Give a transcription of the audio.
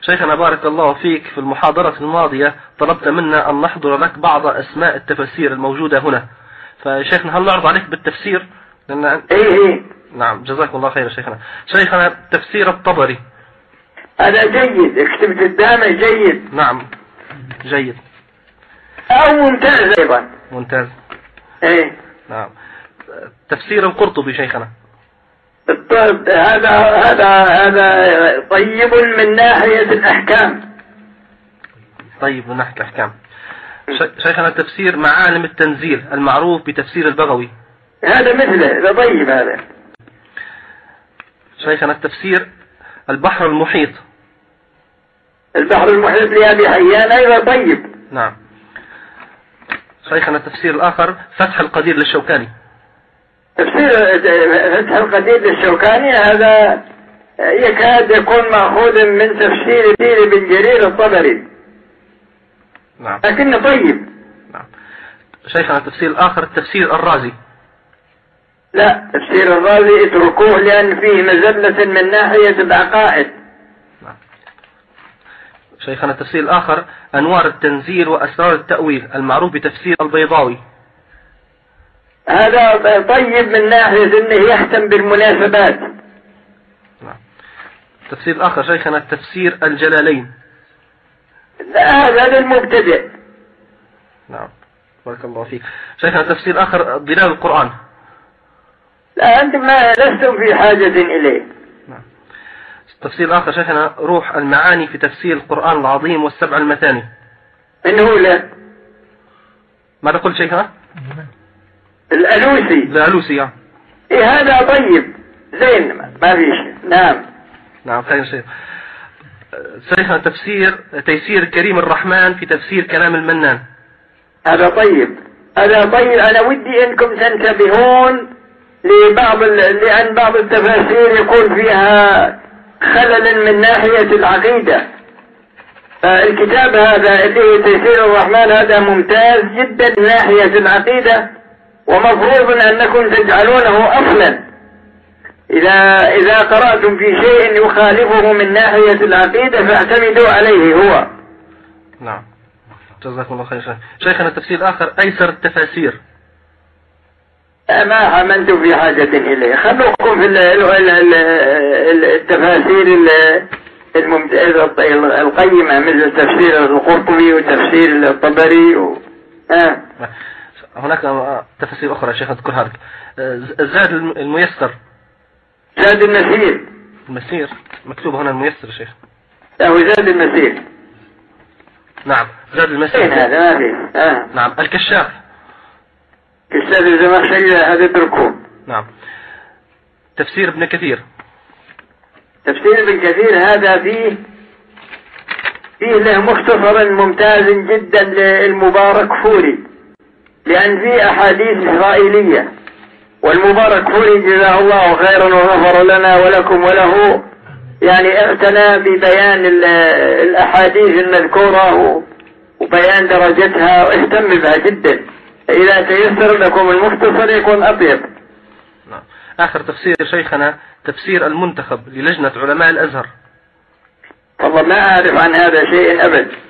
شيخنا بارك الله فيك، في المحاضرة الماضية طلبت منا أن نحضر لك بعض أسماء التفاسير الموجودة هنا، فشيخنا هل نعرض عليك بالتفسير؟ لأن إيه. نعم جزاكم الله خير شيخنا. شيخنا تفسير الطبري. هذا جيد، اكتب قدامه جيد. نعم جيد أو ممتاز أيضا. ممتاز. إيه. نعم. تفسير القرطبي شيخنا. الطب هذا طيب من ناحية الأحكام. طيب من ناحية الأحكام. شيخنا تفسير معالم التنزيل المعروف بتفسير البغوي. هذا مثله، هذا طيب هذا. شيخنا التفسير البحر المحيط. البحر المحيط لأبي حيان أيضا طيب. نعم. شيخنا التفسير الآخر فتح القدير للشوكاني. تفسير فتح القدير للشوكاني هذا يكاد يكون مأخوذ من تفسير ابن جرير الطبري. نعم. لكنه طيب. نعم. شيخنا التفسير الآخر التفسير الرازي. لا، تفسير الرازي اتركوه لأن فيه مزلة من ناحية العقائد. نعم. شيخنا التفسير الآخر أنوار التنزيل وأسرار التأويل المعروف بتفسير البيضاوي. هذا طيب من ناحية أنه يهتم بالمناسبات. نعم. التفسير الآخر شيخنا التفسير الجلالين. هذا للمبتدئ. نعم بارك الله فيك. شيخنا التفسير الآخر ظلال القرآن. لا، أنتم ما لستم في حاجة إليه. نعم. التفسير الآخر شيخنا روح المعاني في تفسير القرآن العظيم والسبع المثاني. إنه لا. ماذا قلت شيخنا؟ الألوسي. إيه هذا طيب زين ما فيش. نعم. نعم خير شيخ. شيخنا تيسير كريم الرحمن في تفسير كلام المنان. هذا طيب. أنا ودي أنكم تنتبهون لأن بعض التفاسير يكون فيها خلل من ناحية العقيدة. الكتاب هذا اللي تيسير الرحمن هذا ممتاز جدا من ناحية العقيدة، ومفروض أنكم تجعلونه أصلا إذا قرأتم في شيء يخالفه من ناحية العقيدة فاعتمدوا عليه هو. نعم جزاكم الله خير. شيخنا التفسير الآخر أيسر التفاسير. ما أنتم في حاجة إليه، خلوكم في التفاسير القيمة مثل تفسير القرطبي وتفسير الطبري هناك تفاسير أخرى شيخ أذكرها لك. زاد الميسر. زاد المسير مكتوب هنا الميسر شيخ. لا، زاد المسير. نعم زاد المسير. هذا ما فيه. نعم. الكشاف. كشاف الزمخشري هذا اتركوه. نعم. تفسير ابن كثير. تفسير ابن كثير هذا فيه له مختصر ممتاز جدا للمبارك فوري، لأن فيه أحاديث إسرائيلية، والمبارك فوري جزاه الله خيرا وغفر لنا ولكم وله، يعني اعتنى ببيان الأحاديث المذكورة وبيان درجتها واهتم بها جدا. إذا تيسر لكم المختصر يكون أطيب. نعم. آخر تفسير شيخنا تفسير المنتخب للجنة علماء الأزهر. والله ما أعرف عن هذا شيء أبد.